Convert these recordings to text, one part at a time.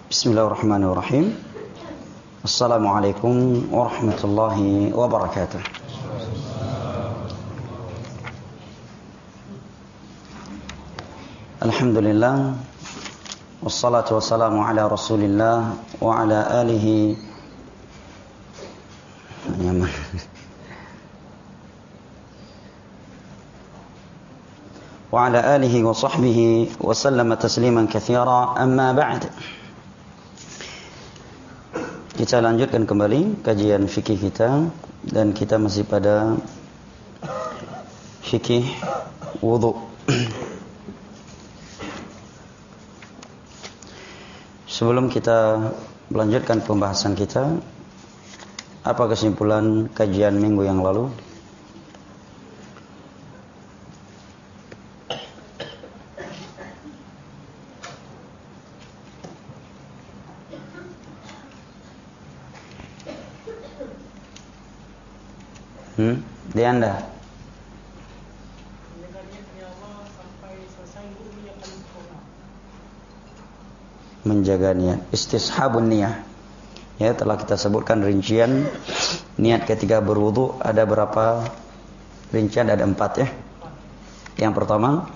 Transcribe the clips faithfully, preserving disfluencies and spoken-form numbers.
Bismillahirrahmanirrahim. Assalamualaikum warahmatullahi wabarakatuh. Alhamdulillah, wassalatu wassalamu ala Rasulillah wa ala alihi wa ala alihi wa sahbihi wa sallama tasliman katsira, amma ba'd. Kita lanjutkan kembali kajian fikih kita, dan kita masih pada fikih wudu. Sebelum kita melanjutkan pembahasan kita, apa kesimpulan kajian minggu yang lalu? Hmm? Di Anda? Menjaga niat, istishabun niyah. Ya, telah kita sebutkan rincian niat ketika berwudu ada berapa rincian? Ada empat ya. Yang pertama,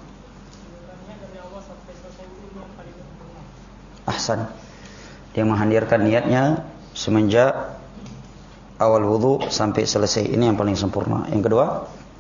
ahsan, dia menghadirkan niatnya semenjak awal wudu sampai selesai. Ini yang paling sempurna. Yang kedua,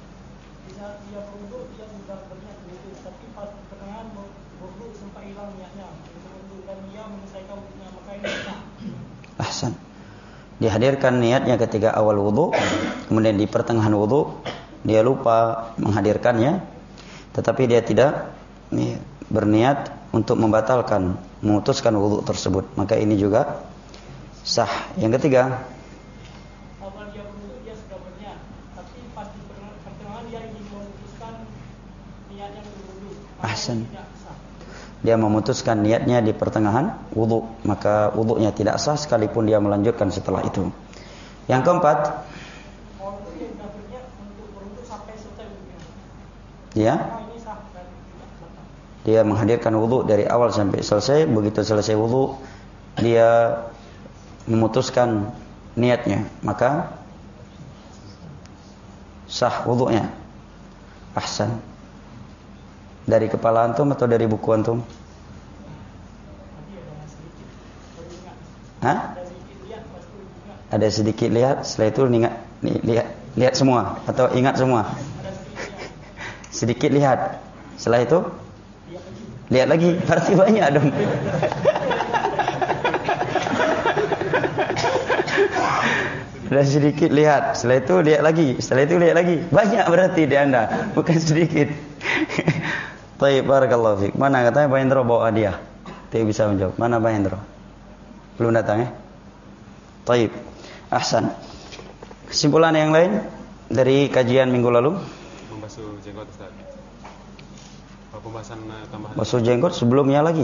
ahsan, dihadirkan niatnya ketika awal wudu, kemudian di pertengahan wudu dia lupa menghadirkannya, tetapi dia tidak nih, berniat untuk membatalkan, memutuskan wudu tersebut, maka ini juga sah. Yang ketiga, ahsan, dia memutuskan niatnya di pertengahan wudu, maka wudunya tidak sah sekalipun dia melanjutkan setelah itu. Yang keempat, dia dia menghadirkan wudu dari awal sampai selesai. Begitu selesai wudu dia memutuskan niatnya, maka sah wudunya. Ahsan. Dari kepala antum atau dari buku antum? Hah? Ada sedikit lihat, setelah itu ingat, lihat, lihat semua atau ingat semua? Sedikit lihat, setelah itu lihat lagi, berarti banyak dong. Ada sedikit lihat, setelah itu lihat lagi, setelah itu lihat lagi, banyak berarti di Anda, bukan sedikit. Baik, barakallahu fiik. Mana katanya Pak Hendro bawa hadiah? Tidak bisa menjawab. Mana Pak Hendro? Belum datang ya? Baik, ahsan. Kesimpulan yang lain dari kajian minggu lalu? Membasuh jenggot, Ustaz. Pembahasan tambahan. Basuh jenggot sebelumnya lagi.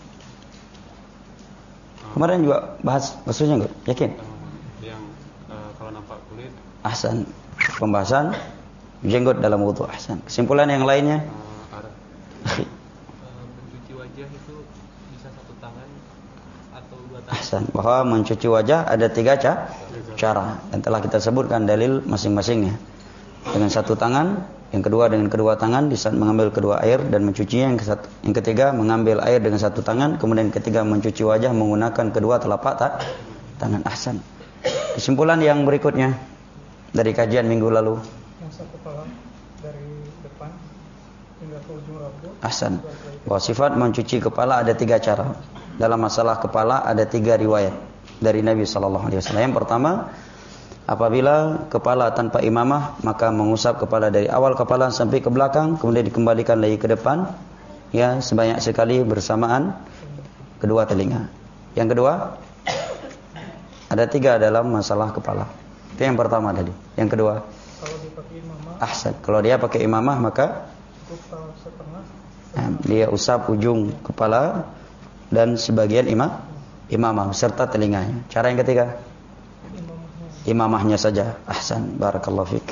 Kemarin juga bahas basuh jenggot, yakin? Yang uh, kalau nampak kulit. Ahsan. Pembahasan jenggot dalam wudu. Ahsan. Kesimpulan yang lainnya? Uh, ada. Akhi. Uh, mencuci wajah itu bisa satu tangan atau dua tangan. Ahsan. Bahwa mencuci wajah ada tiga ca- cara, dan telah kita sebutkan dalil masing-masingnya. Dengan satu tangan, yang kedua dengan kedua tangan di saat mengambil kedua air dan mencucinya, yang, kesat, yang ketiga mengambil air dengan satu tangan, kemudian ketiga mencuci wajah menggunakan kedua telapak tak, tangan. Ahsan. Kesimpulan yang berikutnya dari kajian minggu lalu. Masa kepala dari depan hingga ke ujung rambut. Ahsan. Bahwa sifat mencuci kepala ada tiga cara. Dalam masalah kepala ada tiga riwayat dari Nabi sallallahu alaihi wasallam. Yang pertama, apabila kepala tanpa imamah, maka mengusap kepala dari awal kepala sampai ke belakang, kemudian dikembalikan lagi ke depan, ya, sebanyak sekali bersamaan kedua telinga. Yang kedua, ada tiga dalam masalah kepala. Itu yang pertama tadi. Yang kedua, Kalau dia pakai imamah, ahsan, kalau dia pakai imamah maka cukup setengah. nah, dia usap ujung kepala dan sebagian imam imamah serta telinganya. Cara yang ketiga, imamahnya saja. Ahsan, barakallahu fiik.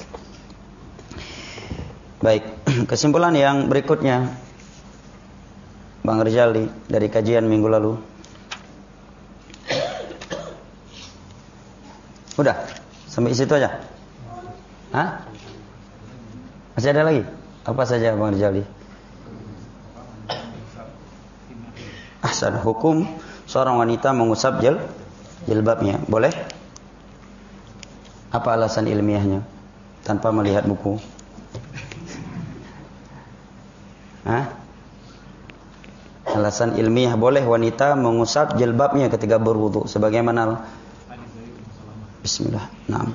Baik, kesimpulan yang berikutnya Bang Rizali dari kajian minggu lalu. Udah? Sampai situ aja? Hah? Masih ada lagi? Apa saja Bang Rijali? Ahsan, hukum seorang wanita mengusap jil, jilbabnya. Boleh? Apa alasan ilmiahnya? Tanpa melihat buku. Hah? Alasan ilmiah boleh wanita mengusap jilbabnya ketika berwudu. Sebagaimana Bismillah. Naam.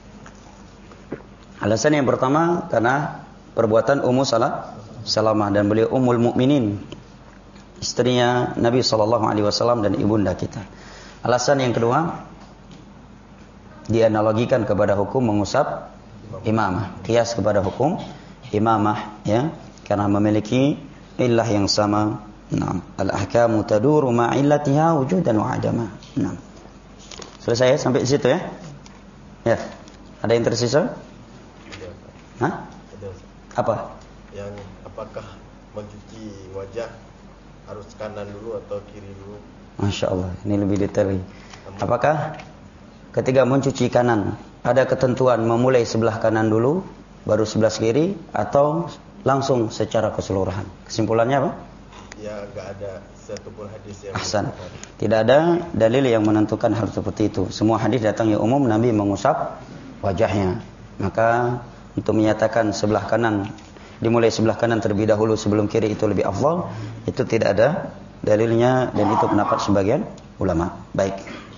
Alasan yang pertama karena perbuatan Ummu Salamah dan beliau Ummul Mukminin, istrinya Nabi sallallahu alaihi wasallam dan ibunda kita. Alasan yang kedua dianalogikan kepada hukum mengusap imamah, qiyas kepada hukum imamah ya, karena memiliki illah yang sama. Naam, al-ahkamu taduru ma'illatiha wujudan wa adama. Naam. Selesai ya sampai situ ya? Ya. Ada yang tersisa? Hah? Apa? Yang apakah mencuci wajah harus kanan dulu atau kiri dulu? Masya Allah, ini lebih detail. Apakah ketika mencuci kanan ada ketentuan memulai sebelah kanan dulu, baru sebelah kiri, atau langsung secara keseluruhan? Kesimpulannya apa? Ya, enggak ada satupun hadis yang Ahsan. Tidak ada dalil yang menentukan hal seperti itu. Semua hadis datang yang umum, Nabi mengusap wajahnya. Maka untuk menyatakan sebelah kanan, dimulai sebelah kanan terlebih dahulu sebelum kiri itu lebih afdal, itu tidak ada dalilnya, dan itu pendapat sebagian ulama. Baik.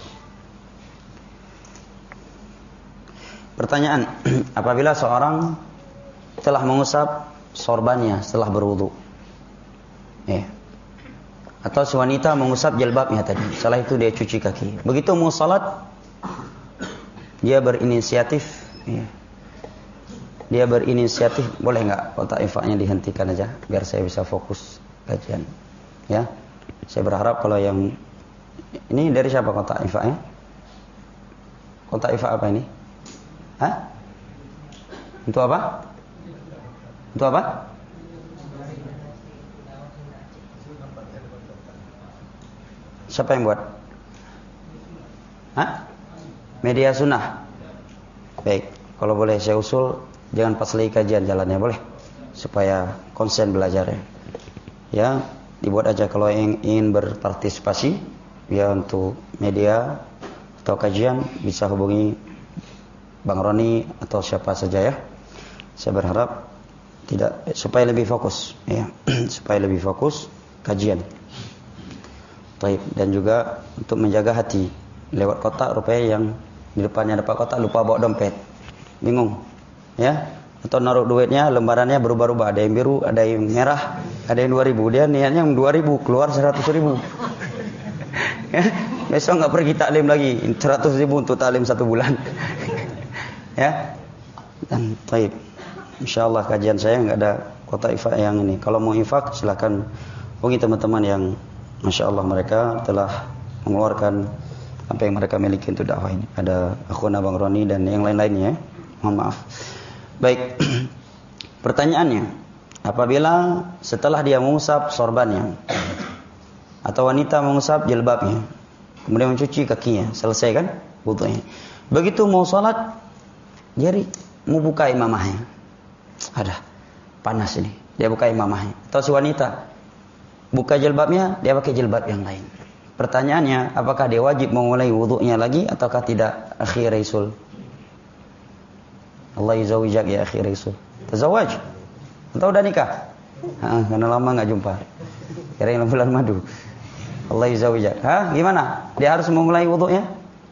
Pertanyaan, apabila seorang telah mengusap sorbannya setelah berwudu, ya, atau si wanita mengusap jilbabnya tadi, setelah itu dia cuci kaki, begitu mau salat dia berinisiatif, ya, dia berinisiatif, boleh nggak kotak infaknya dihentikan aja biar saya bisa fokus kajian, ya. Saya berharap kalau yang ini dari siapa kotak infaknya? Kotak infak apa ini? Hah? Untuk apa? Untuk apa? Siapa yang buat? Hah? Media sunnah. Baik, kalau boleh saya usul, jangan pas lagi kajian jalannya, boleh? Supaya konsen belajarnya. Ya, dibuat aja kalau yang ingin berpartisipasi, ya untuk media atau kajian bisa hubungi Bang Roni atau siapa saja ya. Saya berharap tidak, supaya lebih fokus, ya, supaya lebih fokus kajian. Taib. Dan juga untuk menjaga hati, lewat kotak rupanya yang di depannya dapat kotak lupa bawa dompet, bingung, ya, atau naruh duitnya lembarannya berubah-ubah, ada yang biru, ada yang merah, ada yang dua ribu, dia niatnya dua ribu keluar seratus ribu. Ya, besok nggak pergi taklim lagi, seratus ribu untuk taklim satu bulan. Ya, dan taib. Insyaallah kajian saya nggak ada kotak infak yang ini. Kalau mau infak silakan hubungi teman-teman yang Masya Allah mereka telah mengeluarkan apa yang mereka miliki untuk dakwah ini. Ada akhuna Bang Roni dan yang lain-lainnya. Mohon maaf. Baik. Pertanyaannya, apabila setelah dia mengusap sorbannya atau wanita mengusap jilbabnya, kemudian mencuci kakinya, selesai kan wudunya. Begitu mau salat, jadi mau buka imamahnya. Ada panas ini, dia buka imamahnya. Atau si wanita buka jilbabnya, dia pakai jilbab yang lain. Pertanyaannya, apakah dia wajib memulai wudunya lagi ataukah tidak? Akhi Raisul, Allah yuzawijak ya akhi Raisul. Tazawaj atau udah nikah? Ha, karena lama nggak jumpa. Kira-kira bulan madu. Allah yuzawijak. Hah, gimana? Dia harus memulai wudunya?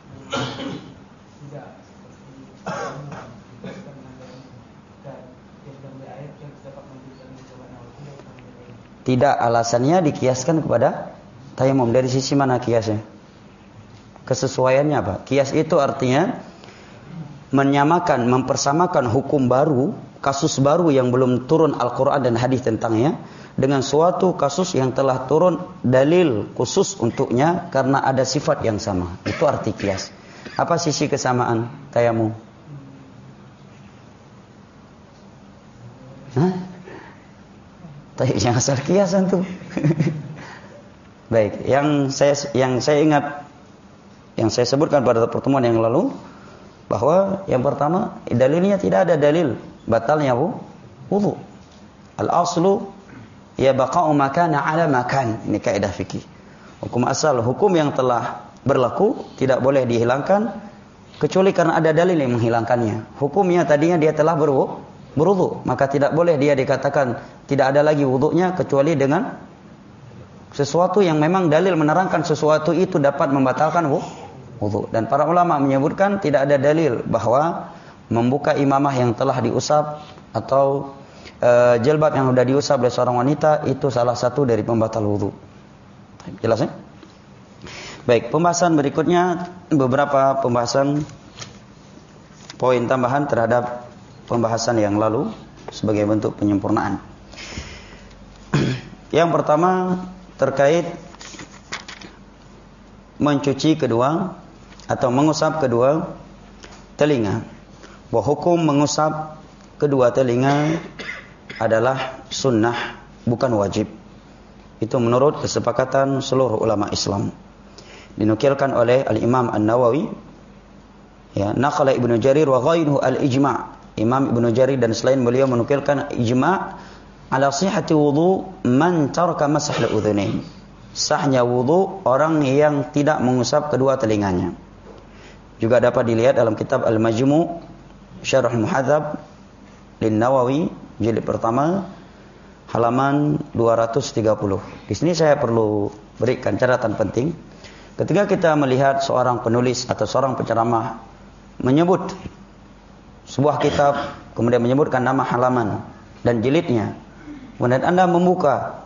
Tidak, alasannya dikiaskan kepada tayamum. Dari sisi mana kiasnya? Kesesuaiannya apa? Kias itu artinya menyamakan, mempersamakan hukum baru, kasus baru yang belum turun Al-Quran dan hadis tentangnya, dengan suatu kasus yang telah turun dalil khusus untuknya karena ada sifat yang sama. Itu arti kias. Apa sisi kesamaan tayamum? Hah? Yang asal kiasan tuh. Baik, yang saya yang saya ingat, yang saya sebutkan pada pertemuan yang lalu, bahwa yang pertama dalilnya tidak ada dalil batalnya wudu. Al-aslu ya baqa'u makana ala makan. Ini kaidah fikih. Hukum asal, hukum yang telah berlaku tidak boleh dihilangkan kecuali karena ada dalil yang menghilangkannya. Hukumnya tadinya dia telah berwudu, maka tidak boleh dia dikatakan tidak ada lagi wudunya kecuali dengan sesuatu yang memang dalil menerangkan sesuatu itu dapat membatalkan wudu. Dan para ulama menyebutkan tidak ada dalil bahwa membuka imamah yang telah diusap atau e, jilbab yang sudah diusap oleh seorang wanita itu salah satu dari pembatal wudu. Jelas ya? Baik, pembahasan berikutnya beberapa pembahasan poin tambahan terhadap pembahasan yang lalu sebagai bentuk penyempurnaan. Yang pertama terkait mencuci kedua atau mengusap kedua telinga. Bahwa hukum mengusap kedua telinga adalah sunnah, bukan wajib. Itu menurut kesepakatan seluruh ulama Islam. Dinukilkan oleh Al-Imam An-Nawawi, ya, naqala Ibnu Jarir wa ghairuhu al-ijma'. Imam Ibnu Jarir dan selain beliau menukilkan ijma' ala sihhati wudu man taraka masah al-udhunain. Sahnya wudu orang yang tidak mengusap kedua telinganya. Juga dapat dilihat dalam kitab Al-Majmu' Syarh Al-Muhadzab Lin-Nawawi jilid pertama halaman dua ratus tiga puluh. Di sini saya perlu berikan catatan penting. Ketika kita melihat seorang penulis atau seorang penceramah menyebut sebuah kitab, kemudian menyebutkan nama halaman dan jilidnya, kemudian Anda membuka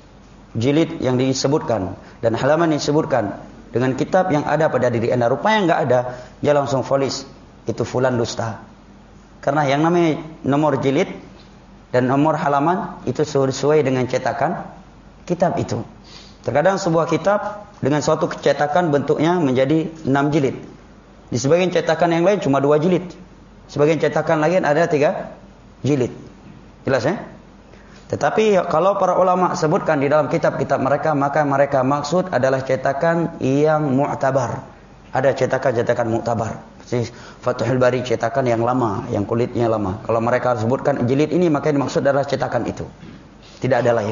jilid yang disebutkan dan halaman yang disebutkan dengan kitab yang ada pada diri Anda, rupanya enggak ada, dia langsung vonis itu fulan dusta. Karena yang namanya nomor jilid dan nomor halaman itu sesuai dengan cetakan kitab itu. Terkadang sebuah kitab dengan suatu cetakan bentuknya menjadi enam jilid. Di sebagian cetakan yang lain cuma dua jilid. Sebagian cetakan lain ada tiga jilid. Jelas ya? Tetapi kalau para ulama sebutkan di dalam kitab-kitab mereka, maka mereka maksud adalah cetakan yang mu'tabar. Ada cetakan-cetakan mu'tabar. Fathul Bari cetakan yang lama, yang kulitnya lama. Kalau mereka sebutkan jilid ini, maka yang dimaksud adalah cetakan itu. Tidak ada lain.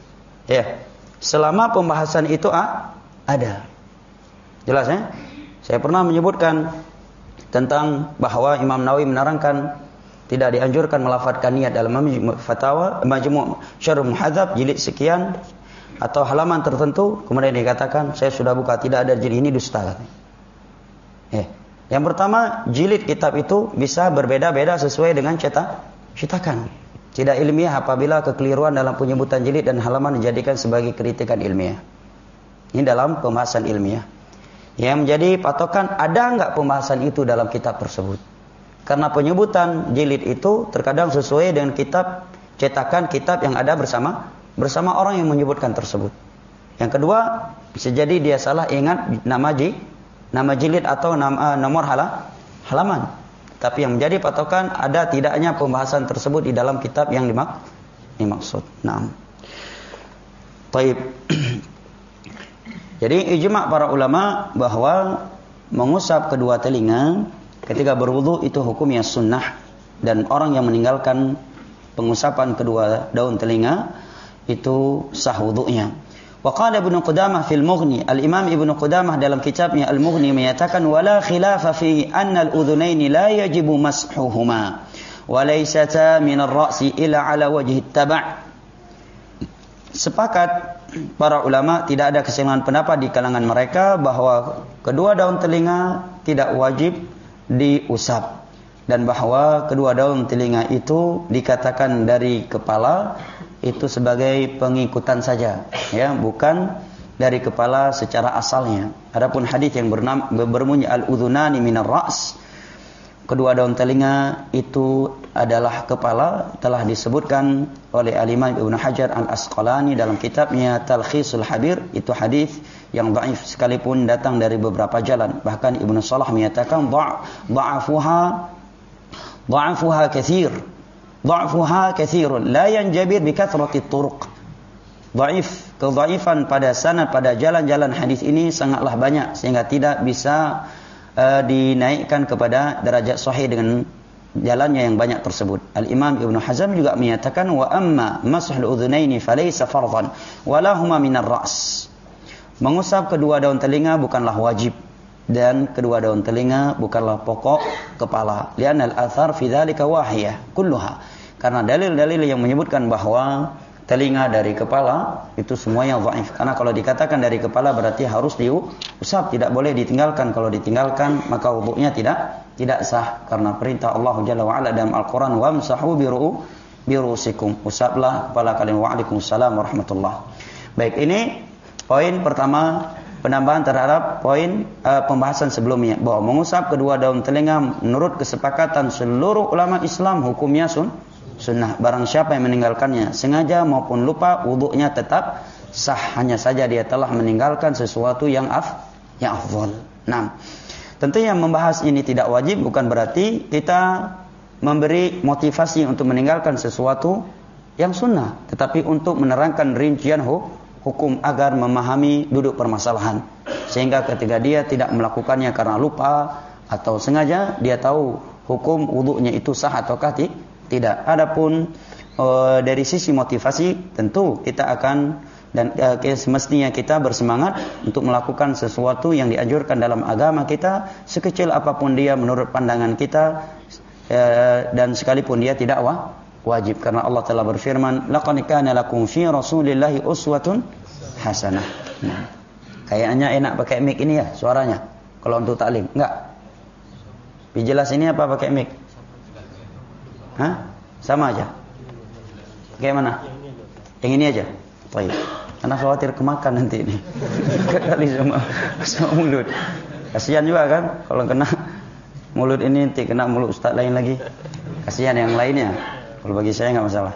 Ya. Selama pembahasan itu ah, ada. Jelas ya? Saya pernah menyebutkan tentang bahwa Imam Nawawi menerangkan tidak dianjurkan melafadzkan niat dalam fatwa Majmu' Syarh Muhadzab jilid sekian atau halaman tertentu, kemudian dikatakan saya sudah buka tidak ada jilid ini, dusta. Ya. Yang pertama, jilid kitab itu bisa berbeda-beda sesuai dengan cetak cetakan. Tidak ilmiah apabila kekeliruan dalam penyebutan jilid dan halaman dijadikan sebagai kritikan ilmiah. Ini dalam pembahasan ilmiah. Yang menjadi patokan ada enggak pembahasan itu dalam kitab tersebut. Karena penyebutan jilid itu terkadang sesuai dengan kitab cetakan kitab yang ada bersama bersama orang yang menyebutkan tersebut. Yang kedua, bisa jadi dia salah ingat nama jilid, nama jilid atau nama, nomor hala, halaman. Tapi yang menjadi patokan ada tidaknya pembahasan tersebut di dalam kitab yang dimak dimaksud. Naam. Baik. Jadi ijma' para ulama bahwa mengusap kedua telinga ketika berwudu itu hukumnya sunnah, dan orang yang meninggalkan pengusapan kedua daun telinga itu sah wudunya. Wa qala Ibnu Qudamah fil Mughni, Al-Imam Ibnu Qudamah dalam kitabnya Al-Mughni menyatakan wala khilafa fi anna al-udhunaini la yajibu mashuhuma wa laysata min ar-ra'si ila ala wajhi at-tab'. Sepakat para ulama, tidak ada keseimbangan pendapat di kalangan mereka bahwa kedua daun telinga tidak wajib diusap, dan bahwa kedua daun telinga itu dikatakan dari kepala itu sebagai pengikutan saja, ya, bukan dari kepala secara asalnya. Adapun hadis yang bernama, berbunyi al-udhunani minar ra's, kedua daun telinga itu adalah kepala, telah disebutkan oleh Al-Imam Ibnu Hajar Al-Asqalani dalam kitabnya Talkhisul Habir. Itu hadis yang dhaif sekalipun datang dari beberapa jalan. Bahkan Ibnu Salah menyatakan dha'afuha dha'afuha katsir. Dha'afuha katsirun la yanjabir bi kathrati turuq. Dhaif, kedhaifan pada sanad, pada jalan-jalan hadis ini sangatlah banyak sehingga tidak bisa uh, dinaikkan kepada derajat sahih dengan jalannya yang banyak tersebut. Al-Imam Ibnu Hazm juga menyatakan wa amma mashul udhunaini falaysa fardhan wala huma minar ra's. Mengusap kedua daun telinga bukanlah wajib dan kedua daun telinga bukanlah pokok kepala. Li'anna al-athar fi dzalika wahiyah kulluha. Karena dalil-dalil yang menyebutkan bahwa telinga dari kepala itu semuanya dhaif. Karena kalau dikatakan dari kepala berarti harus diusap, tidak boleh ditinggalkan. Kalau ditinggalkan maka wudunya tidak tidak sah karena perintah Allah Jalla wa Ala dalam Al-Qur'an wamsahu biru birusikum. Usaplah kepala kalian. Waalaikumsalam warahmatullah. Baik, ini poin pertama, penambahan terhadap poin uh, pembahasan sebelumnya bahwa mengusap kedua daun telinga menurut kesepakatan seluruh ulama Islam hukumnya sun sunnah. Barang siapa yang meninggalkannya sengaja maupun lupa, wudunya tetap sah, hanya saja dia telah meninggalkan sesuatu yang af yang afdal. Nah, tentunya membahas ini tidak wajib bukan berarti kita memberi motivasi untuk meninggalkan sesuatu yang sunnah, tetapi untuk menerangkan rincian hukum agar memahami duduk permasalahan, sehingga ketika dia tidak melakukannya karena lupa atau sengaja, dia tahu hukum wudunya itu sah ataukah tidak. Adapun e, dari sisi motivasi tentu kita akan dan e, semestinya kita bersemangat untuk melakukan sesuatu yang dianjurkan dalam agama kita, sekecil apapun dia menurut pandangan kita, e, dan sekalipun dia tidak wah, wajib, karena Allah telah berfirman laqad kana lakum fi rasulillahi uswatun hasanah. Nah, kayaknya enak pakai mic ini ya suaranya kalau untuk taklim. Enggak, lebih jelas ini apa pakai mic? Hah? Sama aja? Bagaimana? Yang ini aja? Baik. Karena khawatir kemakan nanti ini. Kali semua, semua mulut. Kasihan juga kan kalau kena mulut ini, nanti kena mulut ustaz lain lagi. Kasihan yang lainnya. Kalau bagi saya enggak masalah.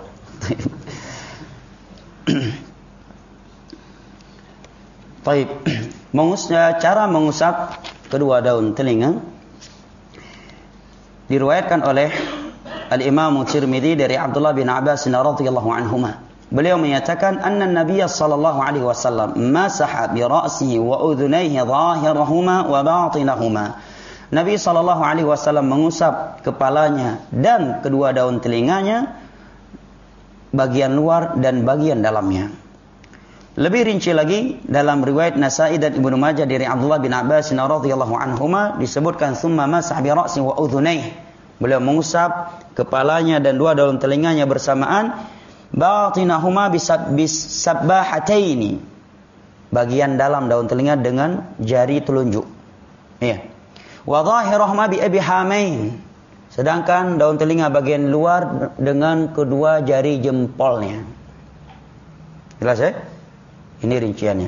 Baik. Mengusap, cara mengusap kedua daun telinga diriwayatkan oleh Al-Imam Tirmidzi dari Abdullah bin Abbas radhiyallahu anhuma. Beliau menyatakan anna Nabiy sallallahu alaihi wasallam masaha bi ra'sihi wa udhunayhi zahirahuma wa batinahuma. Nabi sallallahu alaihi wasallam mengusap kepalanya dan kedua daun telinganya, bagian luar dan bagian dalamnya. Lebih rinci lagi dalam riwayat Nasa'i dan Ibnu Majah dari Abdullah bin Abbas radhiyallahu anhuma disebutkan summa masaha bi ra'sihi wa udhunayhi. Beliau mengusap kepalanya dan dua daun telinganya bersamaan, batinahuma bisabbahataini, bagian dalam daun telinga dengan jari telunjuk. Iya. Wa dhahirahuma bi ibhamain, sedangkan daun telinga bagian luar dengan kedua jari jempolnya. Jelas ya? Ini rinciannya.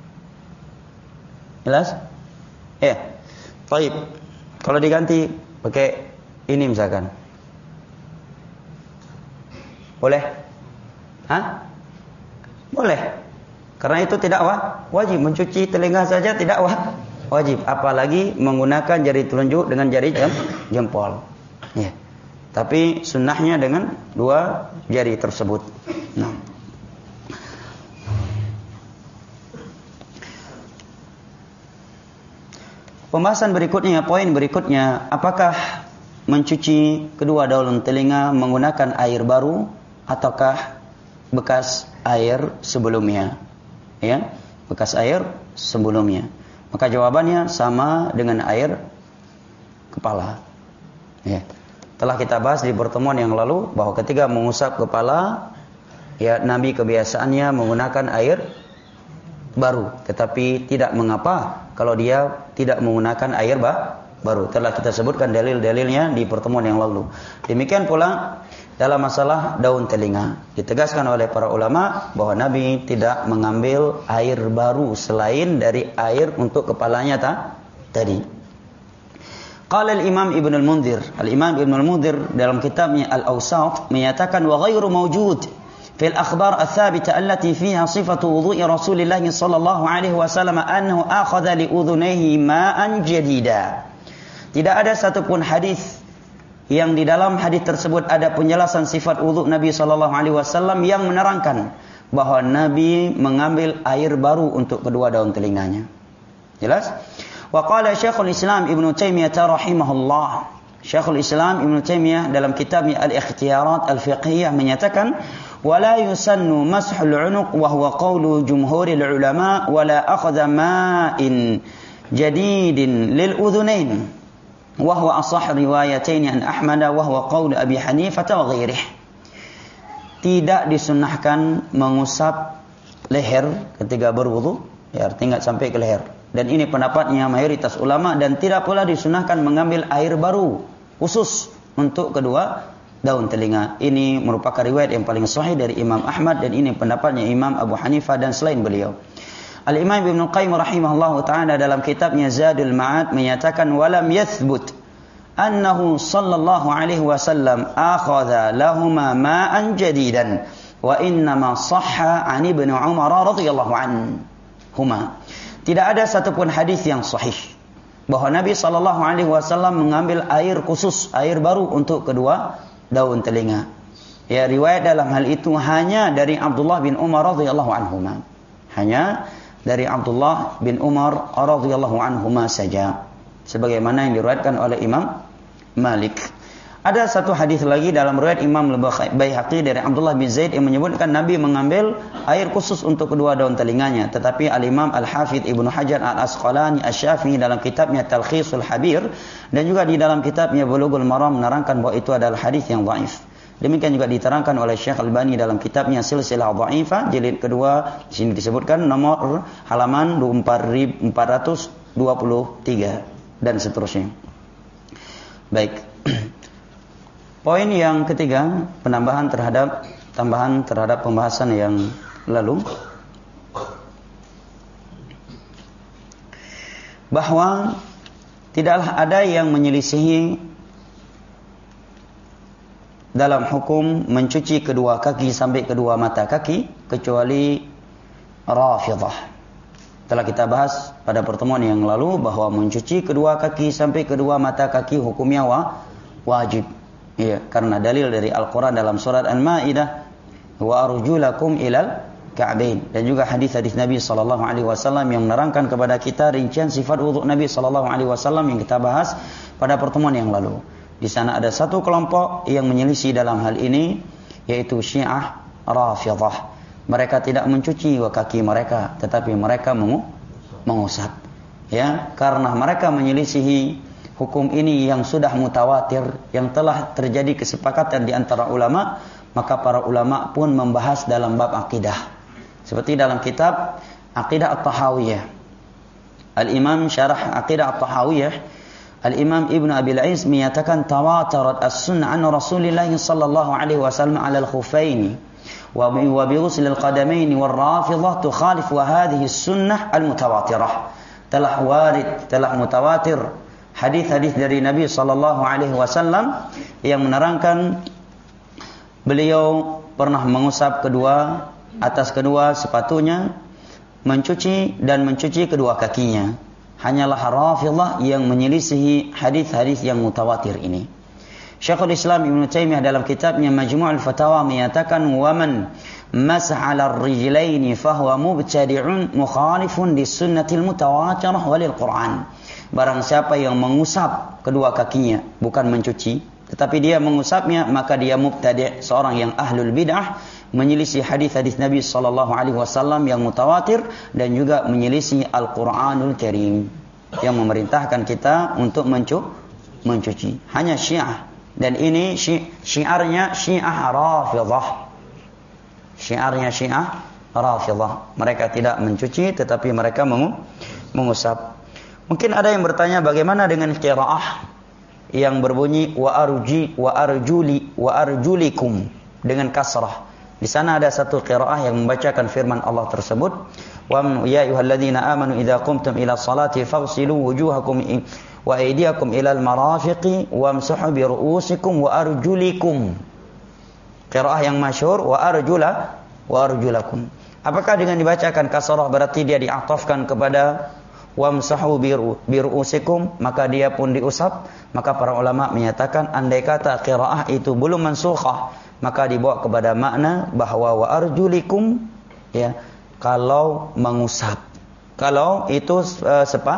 Jelas? Ya. Baik. Kalau diganti pakai ini misalkan, boleh? Hah? Boleh. Karena itu tidak wajib. Mencuci telinga saja tidak wajib. Apalagi menggunakan jari telunjuk dengan jari jempol. Ya. Tapi sunnahnya dengan dua jari tersebut. Nah. Pembahasan berikutnya, poin berikutnya, apakah mencuci kedua daun telinga menggunakan air baru ataukah bekas air sebelumnya? Ya, bekas air sebelumnya. Maka jawabannya sama dengan air kepala. Ya. Telah kita bahas di pertemuan yang lalu bahwa ketika mengusap kepala, ya Nabi kebiasaannya menggunakan air baru, tetapi tidak mengapa kalau dia tidak menggunakan air bah baru. Telah kita sebutkan dalil-dalilnya di pertemuan yang lalu. Demikian pula dalam masalah daun telinga, ditegaskan oleh para ulama bahwa Nabi tidak mengambil air baru selain dari air untuk kepalanya ta, tadi. Qala al-Imam Ibnu al-Mundhir, al-Imam Ibnu al-Mundhir dalam kitabnya Al-Awsat menyatakan wa ghairu mawjud fil akhbar ats-tsabita allati fiha sifatu wudhu'i Rasulillah sallallahu alaihi wasallam annahu akhadha li udhunayhi ma'an jadida. Tidak ada satupun hadis yang di dalam hadis tersebut ada penjelasan sifat wudhu Nabi sallallahu alaihi wasallam yang menerangkan bahwa Nabi mengambil air baru untuk kedua daun telinganya. Jelas? Wa qala Syekhul Islam Ibnu Taimiyah rahimahullah. Syekhul Islam Ibnu Taimiyah dalam kitabnya Al-Ikhtiyarat Al-Fiqhiyah menyatakan wala yusannu mashul 'unuq wa huwa qawlu jumhuril ulama wala akhadha ma'in jadidin lil udhunain wa huwa ashah riwayatain an Ahmad wa huwa qaul Abi Hanifah wa ghairih. Tidak disunnahkan mengusap leher ketika berwudu, ya artinya enggak sampai ke leher. Dan ini pendapatnya mayoritas ulama, dan tidak pula disunnahkan mengambil air baru khusus untuk kedua daun telinga. Ini merupakan riwayat yang paling sahih dari Imam Ahmad, dan ini pendapatnya Imam Abu Hanifah dan selain beliau. Al-Imam Ibnu Qayyim rahimahullahu taala dalam kitabnya Zadul Ma'ad menyatakan walam yathbut annahu sallallahu alaihi wasallam akhadha lahumā ma'an jadidan wa innama shahha 'an Ibnu Umar radhiyallahu anhuma. Tidak ada satupun hadis yang sahih bahwa Nabi sallallahu alaihi wasallam mengambil air khusus, air baru untuk kedua daun telinga. Ya, riwayat dalam hal itu hanya dari Abdullah bin Umar radhiyallahu anhuma. Hanya dari Abdullah bin Umar radhiyallahu anhuma saja, sebagaimana yang diriwayatkan oleh Imam Malik. Ada satu hadis lagi dalam riwayat Imam Al-Baihaqi dari Abdullah bin Zaid yang menyebutkan Nabi mengambil air khusus untuk kedua daun telinganya, tetapi Al-Imam Al-Hafidh Ibnu Hajar Al-Asqalani Asy-Syafi'i dalam kitabnya Talkhisul Habir dan juga di dalam kitabnya Bulughul Maram menerangkan bahwa itu adalah hadis yang dhaif. Demikian juga diterangkan oleh Syekh Albani dalam kitabnya Silsilah Dha'ifah jilid kedua, di sini disebutkan nomor halaman empat ratus dua puluh tiga dan seterusnya. Baik. Poin yang ketiga, penambahan terhadap tambahan terhadap pembahasan yang lalu, bahwa tidaklah ada yang menyelisihi dalam hukum mencuci kedua kaki sampai kedua mata kaki kecuali Rafidhah. Telah kita bahas pada pertemuan yang lalu bahwa mencuci kedua kaki sampai kedua mata kaki hukumnya wa, wajib. Iya, karena dalil dari Al-Quran dalam surat Al-Ma'idah wa arjulakum ilal ka'bain, dan juga hadis-hadis Nabi sallallahu alaihi wasallam yang menerangkan kepada kita rincian sifat wudhu Nabi sallallahu alaihi wasallam yang kita bahas pada pertemuan yang lalu. Di sana ada satu kelompok yang menyelisih dalam hal ini, yaitu Syiah Rafidhah. Mereka tidak mencuci kaki mereka, tetapi mereka mengusap. Ya, karena mereka menyelisihi hukum ini yang sudah mutawatir, yang telah terjadi kesepakatan di antara ulama, maka para ulama pun membahas dalam bab akidah. Seperti dalam kitab Aqidah At-Tahawiyah, Al-Imam Syarah Aqidah At-Tahawiyah, Al-Imam Ibn Abil Ais menyatakan tawatarat as-sunnah an Rasulillah sallallahu alaihi wasallam 'ala al-khuffaini wa bi ghusl al-qadamain wal-rafidhah tukhalif wa hadhihi as-sunnah al-mutawatirah. Telah warid, telah mutawatir hadis-hadis dari Nabi sallallahu alaihi wasallam yang menerangkan beliau pernah mengusap kedua atas kedua sepatunya, mencuci dan mencuci kedua kakinya. Hanyalah Rafidhah yang menyelisihi hadis-hadis yang mutawatir ini. Syekhul Islam Ibnu Taimiyah dalam kitabnya Majmu'ul Fatawa menyatakan wa man mas'a 'ala ar-rijlaini fa huwa mubtadi'un mukhalifun lis-sunnatil mutawatirah walil Qur'an. Barang siapa yang mengusap kedua kakinya, bukan mencuci, tetapi dia mengusapnya, maka dia mubtadi', seorang yang ahlul bid'ah, menyelisih hadis-hadis Nabi sallallahu alaihi wasallam yang mutawatir dan juga menyelisih Al-Qur'anul Karim yang memerintahkan kita untuk mencu- mencuci. Hanya Syiah, dan ini syi- syiarnya Syiah Rafidhah. Syiarnya Syiah Rafidhah. Mereka tidak mencuci, tetapi mereka mengu- mengusap. Mungkin ada yang bertanya bagaimana dengan qiraah yang berbunyi wa arji wa arjuli wa arjulikum dengan kasrah. Di sana ada satu qiraah yang membacakan firman Allah tersebut, wa ya ayyuhalladzina amanu idza qumtum ila sholati faghsilu wujuhakum wa aydiyakum ilal marafiqi wamsahu bi ru'usikum wa arjulikum. Qiraah yang masyhur wa arjula wa arjulakum. Apakah dengan dibacakan kasrah berarti dia diatofkan kepada wamsahu bi ru'usikum, maka dia pun diusap? Maka para ulama menyatakan andai kata qiraah itu belum mansukhah, maka dibawa kepada makna bahwa wa arjulikum, ya, kalau mengusap. Kalau itu uh, sepa,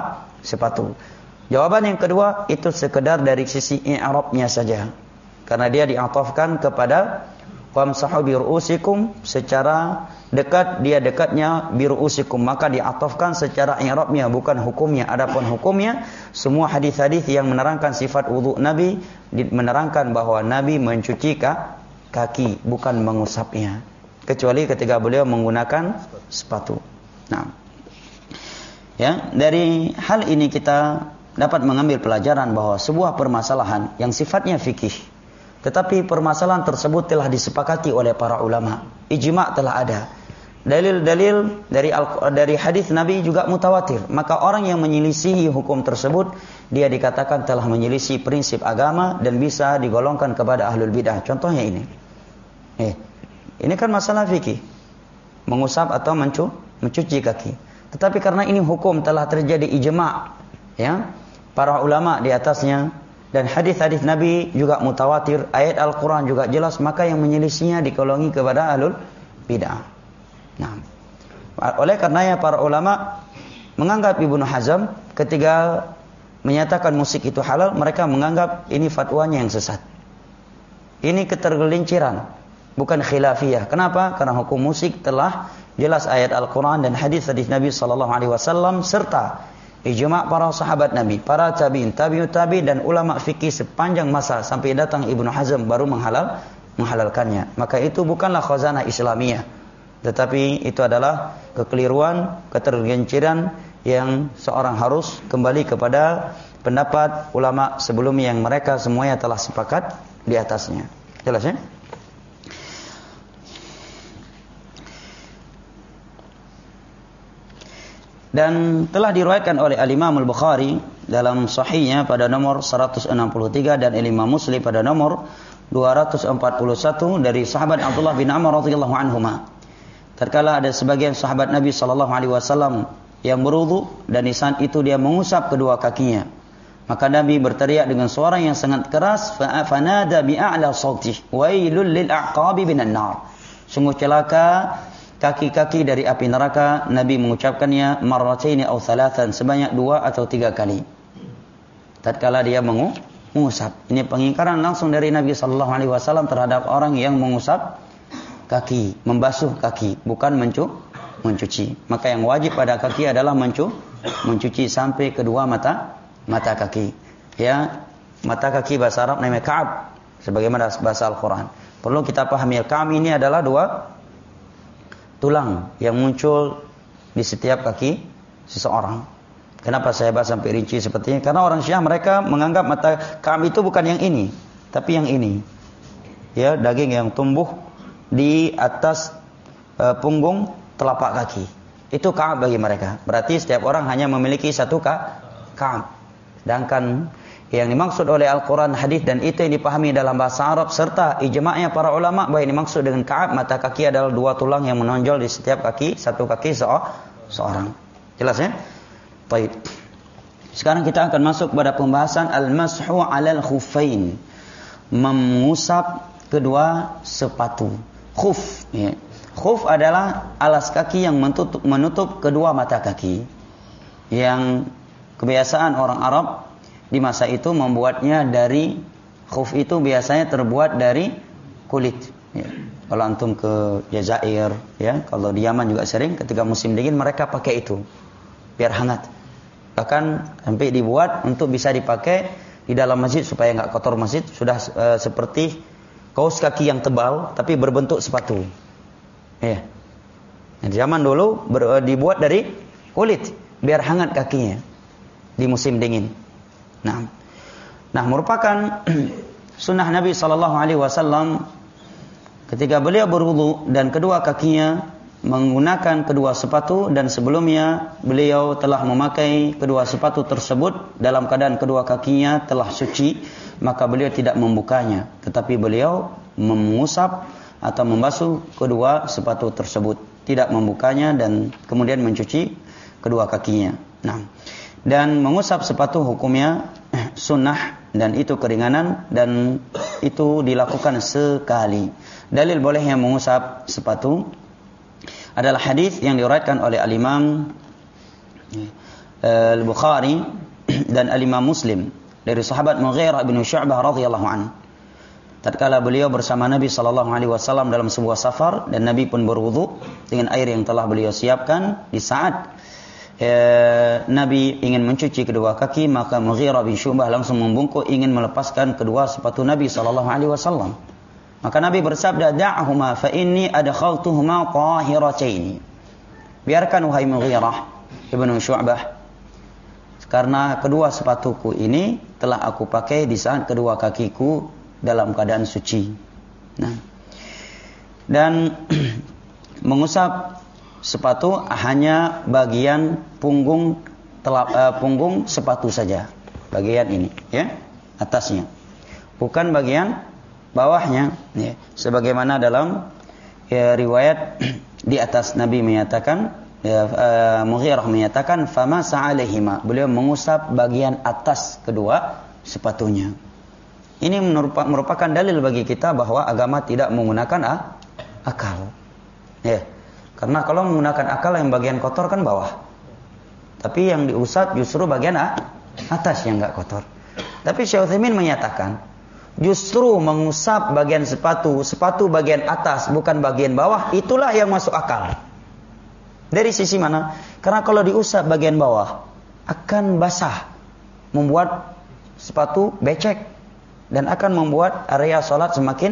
sepatu. Jawaban yang kedua itu sekedar dari sisi i'rabnya saja. Karena dia diatofkan kepada wamsahu bi ru'usikum, secara dekat dia dekatnya bi ru'usikum, maka diatofkan secara i'rabnya bukan hukumnya. Adapun hukumnya semua hadis-hadis yang menerangkan sifat wudu Nabi menerangkan bahwa Nabi mencuci kaki bukan mengusapnya, kecuali ketika beliau menggunakan sepatu. Nah, ya, dari hal ini kita dapat mengambil pelajaran bahwa sebuah permasalahan yang sifatnya fikih, tetapi permasalahan tersebut telah disepakati oleh para ulama, ijma' telah ada, dalil-dalil dari dari hadis Nabi juga mutawatir, maka orang yang menyelisihi hukum tersebut dia dikatakan telah menyelisih prinsip agama dan bisa digolongkan kepada ahlul bidah. Contohnya ini, eh, ini kan masalah fikih, mengusap atau mencu, mencuci kaki. Tetapi karena ini hukum telah terjadi ijma', ya, para ulama di atasnya, dan hadis-hadis Nabi juga mutawatir, ayat Al-Quran juga jelas, maka yang menyelisihinya dikolongi kepada ahlul bid'ah. Nah, oleh karenanya para ulama menganggap Ibnu Hazm ketika menyatakan musik itu halal, mereka menganggap ini fatwanya yang sesat. Ini ketergelinciran, bukan khilafiyah. Kenapa? Karena hukum musik telah jelas ayat Al-Quran dan hadis-hadis Nabi sallallahu alaihi wasallam serta ijma' para sahabat Nabi, para tabi'in, tabi'ut tabi' dan ulama fikih sepanjang masa sampai datang Ibnu Hazm baru menghalal menghalalkannya. Maka itu bukanlah khazanah Islamiyah, tetapi itu adalah kekeliruan, ketergelinciran yang seorang harus kembali kepada pendapat ulama sebelum yang mereka semuanya telah sepakat di atasnya. Jelas ya? Dan telah diriwayatkan oleh Al-Imam Al-Bukhari dalam sahihnya pada nomor seratus enam puluh tiga dan Imam Muslim pada nomor dua ratus empat puluh satu dari sahabat Abdullah bin Amr radhiyallahu anhuma. Tatkala ada sebagian sahabat Nabi sallallahu alaihi wasallam yang berwudu dan di saat itu dia mengusap kedua kakinya, maka Nabi berteriak dengan suara yang sangat keras, fanada bi a'la sautih, wailul lil a'qabi minan nar. Sungguh celaka kaki-kaki dari api neraka. Nabi mengucapkannya marrataini atau thalathan, sebanyak dua atau tiga kali tatkala dia mengusap. Ini pengingkaran langsung dari Nabi sallallahu alaihi wasallam terhadap orang yang mengusap kaki, membasuh kaki, bukan mencu, mencuci. Maka yang wajib pada kaki adalah mencu, mencuci sampai kedua mata mata kaki. Ya, mata kaki bahasa Arab namanya ka'ab, sebagaimana bahasa Al-Quran. Perlu kita pahami, ka'ab ini adalah dua tulang yang muncul di setiap kaki seseorang. Kenapa saya bahas sampai rinci seperti ini? Karena orang Syiah mereka menganggap mata ka'ab itu bukan yang ini, tapi yang ini. Ya, daging yang tumbuh di atas e, punggung telapak kaki. Itu ka'ab bagi mereka. Berarti setiap orang hanya memiliki satu ka'ab. Sedangkan yang dimaksud oleh Al-Quran, hadis dan itu yang dipahami dalam bahasa Arab serta ijma'nya para ulama bahwa yang dimaksud dengan ka'ab mata kaki adalah dua tulang yang menonjol di setiap kaki, satu kaki seorang. Jelas ya? Baik. Sekarang kita akan masuk pada pembahasan al-mashu 'alal khuffain, mengusap kedua sepatu. Khuf, ya. Khuf adalah alas kaki yang menutup, menutup kedua mata kaki, yang kebiasaan orang Arab di masa itu membuatnya dari khuf itu biasanya terbuat dari kulit. Ya. Kalau antum ke Jazair, ya, kalau di Yaman juga sering ketika musim dingin mereka pakai itu biar hangat. Bahkan sampai dibuat untuk bisa dipakai di dalam masjid supaya enggak kotor masjid, sudah e, seperti kaos kaki yang tebal tapi berbentuk sepatu. Ya. Nah, di zaman dulu ber, dibuat dari kulit biar hangat kakinya di musim dingin. Nah, nah merupakan sunnah Nabi sallallahu alaihi wasallam ketika beliau berwudu dan kedua kakinya menggunakan kedua sepatu, dan sebelumnya beliau telah memakai kedua sepatu tersebut dalam keadaan kedua kakinya telah suci, maka beliau tidak membukanya, tetapi beliau mengusap atau membasuh kedua sepatu tersebut, tidak membukanya dan kemudian mencuci kedua kakinya. Nah, dan mengusap sepatu hukumnya sunnah dan itu keringanan dan itu dilakukan sekali. Dalil bolehnya mengusap sepatu adalah hadis yang diriwayatkan oleh Al-Imam Al-Bukhari dan Al-Imam Muslim dari sahabat Mughirah bin Syu'bah radhiyallahu anhu. Tatkala beliau bersama Nabi sallallahu alaihi wasallam dalam sebuah safar dan Nabi pun berwudu dengan air yang telah beliau siapkan, di saat eh, Nabi ingin mencuci kedua kaki, maka Mughirah bin Syu'bah langsung membungkuk ingin melepaskan kedua sepatu Nabi sallallahu alaihi wasallam. Maka Nabi bersabda, "Da'huma fa inni adkhaltuhuma tahirataini." Biarkan wahai Mughirah ibn Syu'bah, karena kedua sepatuku ini telah aku pakai di saat kedua kakiku dalam keadaan suci. Nah, dan mengusap sepatu hanya bagian punggung telap, uh, punggung sepatu saja, bagian ini, ya, atasnya, bukan bagian bawahnya. Ya. Sebagaimana dalam ya, riwayat di atas Nabi menyatakan, ya, uh, Mughirah menyatakan, "Fama sa'alaihima." Beliau mengusap bagian atas kedua sepatunya. Ini merupakan dalil bagi kita bahwa agama tidak menggunakan akal. Ya. Karena kalau menggunakan akal yang bagian kotor kan bawah. Tapi yang diusap justru bagian atas yang enggak kotor. Tapi Syekh Utsaimin menyatakan, justru mengusap bagian sepatu, sepatu bagian atas bukan bagian bawah, itulah yang masuk akal. Dari sisi mana? Karena kalau diusap bagian bawah akan basah, membuat sepatu becek. Dan akan membuat area sholat semakin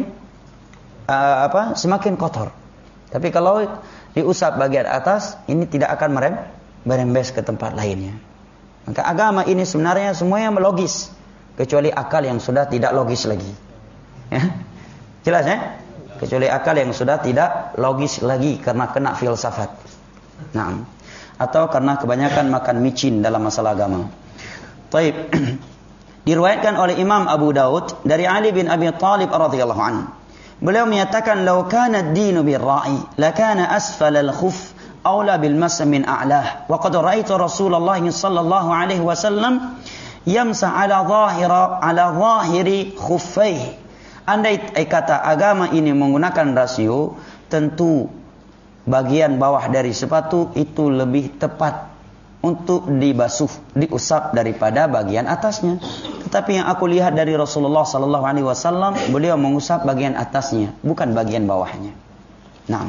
uh, apa? Semakin kotor. Tapi kalau diusap bagian atas, ini tidak akan merem, merembes ke tempat lainnya. Maka agama ini sebenarnya semuanya logis, kecuali akal yang sudah tidak logis lagi. Ya? Jelas ya? Kecuali akal yang sudah tidak logis lagi karena kena filsafat. Nah, atau karena kebanyakan makan micin dalam masalah agama. Taib. Diriwayatkan oleh Imam Abu Daud dari Ali bin Abi Thalib radhiyallahu anhu. Beliau menyatakan, "Law kana ad-dinu bir-ra'i, lakana asfala al-khuff aula bil mas min a'lah. Wa qad ra'aytu Rasulullah sallallahu alaihi wasallam yamsa 'ala dhahira 'ala dhahiri khuffaihi." Andai kata agama ini menggunakan rasio, tentu bagian bawah dari sepatu itu lebih tepat untuk dibasuh, diusap daripada bagian atasnya. Tetapi yang aku lihat dari Rasulullah sallallahu alaihi wasallam, beliau mengusap bagian atasnya, bukan bagian bawahnya. Nah,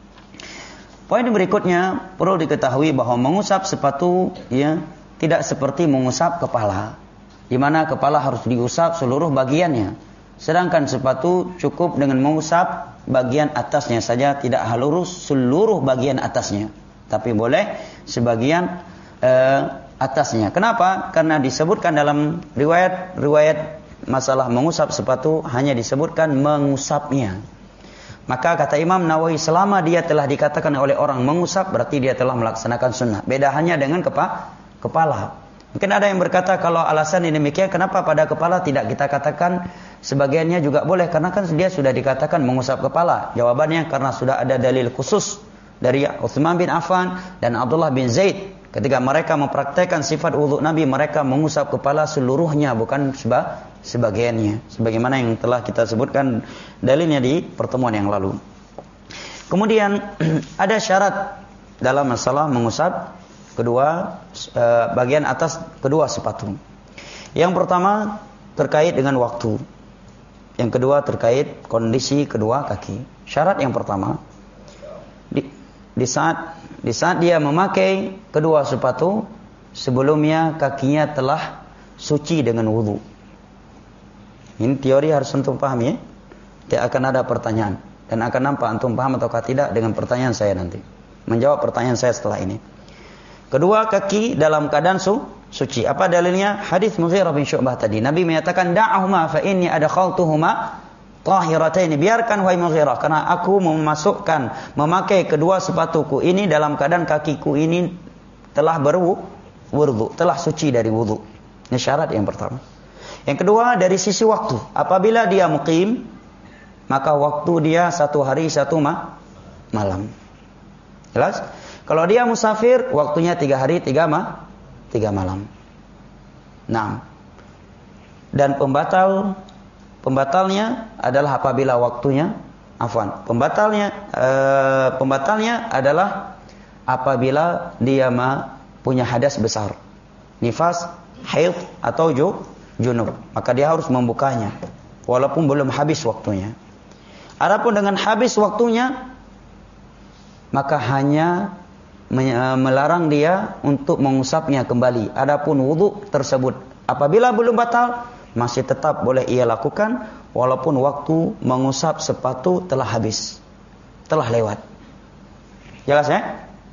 poin berikutnya perlu diketahui bahwa mengusap sepatu ya tidak seperti mengusap kepala, di mana kepala harus diusap seluruh bagiannya. Sedangkan sepatu cukup dengan mengusap bagian atasnya saja, tidak harus seluruh bagian atasnya, tapi boleh sebagian Uh, atasnya. Kenapa? Karena disebutkan dalam riwayat-riwayat masalah mengusap sepatu hanya disebutkan mengusapnya. Maka kata Imam Nawawi, selama dia telah dikatakan oleh orang mengusap, berarti dia telah melaksanakan sunnah. Beda hanya dengan kepa, kepala. Mungkin ada yang berkata, kalau alasan ini demikian, kenapa pada kepala tidak kita katakan sebagiannya juga boleh? Karena kan dia sudah dikatakan mengusap kepala. Jawabannya karena sudah ada dalil khusus dari Utsman bin Affan dan Abdullah bin Zaid. Ketika mereka mempraktekkan sifat wudhu Nabi, mereka mengusap kepala seluruhnya, bukan seba, sebagiannya. Sebagaimana yang telah kita sebutkan dalilnya di pertemuan yang lalu. Kemudian ada syarat dalam masalah mengusap kedua e, bagian atas kedua sepatu. Yang pertama terkait dengan waktu. Yang kedua terkait kondisi kedua kaki. Syarat yang pertama, di, di saat Di saat dia memakai kedua sepatu, sebelumnya kakinya telah suci dengan wudu. Ini teori harus antum pahami ya. Tidak akan ada pertanyaan. Dan akan nampak antum paham ataukah tidak dengan pertanyaan saya nanti. Menjawab pertanyaan saya setelah ini. Kedua kaki dalam keadaan su, suci. Apa dalilnya? Hadis Mughirah bin Syu'bah tadi. Nabi menyatakan, "Da'ahuma fa inni adkhaltuhuma tahirataini." Biarkan wahai Mughirah, karena aku memasukkan, memakai kedua sepatuku ini dalam keadaan kakiku ini telah berwudu, telah suci dari wudu. Ini syarat yang pertama. Yang kedua, dari sisi waktu. Apabila dia muqim, maka waktu dia satu hari satu ma- malam. Jelas? Kalau dia musafir, waktunya tiga hari tiga ma- tiga malam. Nah, dan pembatal Pembatalnya adalah apabila waktunya, afwan, pembatalnya e, pembatalnya adalah apabila dia ma punya hadas besar. nifas, haid atau ju, junub, maka dia harus membukanya walaupun belum habis waktunya. Adapun dengan habis waktunya, maka hanya melarang dia untuk mengusapnya kembali. Adapun wudu tersebut apabila belum batal, masih tetap boleh ia lakukan walaupun waktu mengusap sepatu telah habis, telah lewat. Jelas ya?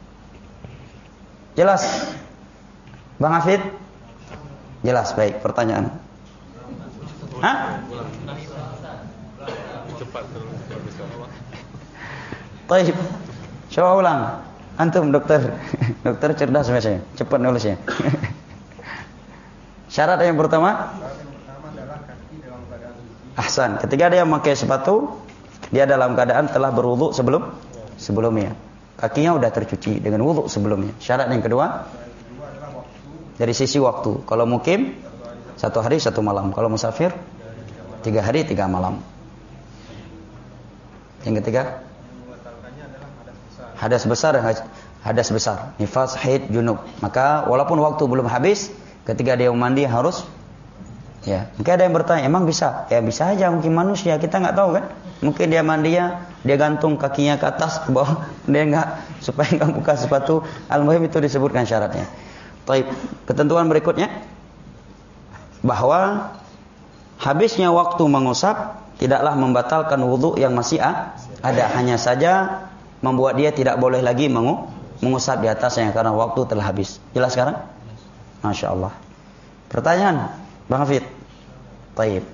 Jelas? Bang Hafid? Jelas, baik. Pertanyaan? Hah? Cepat terus bisa. Baik. Coba ulang. Antum dokter. Dokter cerdas biasanya. Cepat nulisnya. Syarat yang pertama? Ahsan. Ketika dia memakai sepatu, dia dalam keadaan telah berwudu sebelum sebelumnya. Kakinya sudah tercuci dengan wudu sebelumnya. Syarat yang kedua? Dari sisi waktu. Kalau mukim, satu hari satu malam. Kalau musafir, tiga hari tiga malam. Yang ketiga? Hadas besar, hadas besar. Nifas, haid, junub. Maka walaupun waktu belum habis, ketika dia mandi harus, ya. Mungkin ada yang bertanya, emang bisa? Ya bisa aja, mungkin manusia, kita nggak tahu kan? Mungkin dia mandinya, dia gantung kakinya ke atas, ke bawah, dia nggak, supaya nggak buka sepatu. Al-muhim itu disebutkan syaratnya. Baik, ketentuan berikutnya, bahwa habisnya waktu mengusap tidaklah membatalkan wudu yang masih ada, hanya saja membuat dia tidak boleh lagi mengusap di atasnya karena waktu telah habis. Jelas sekarang? Masya Allah. Pertanyaan, Bang Hafid? Baik.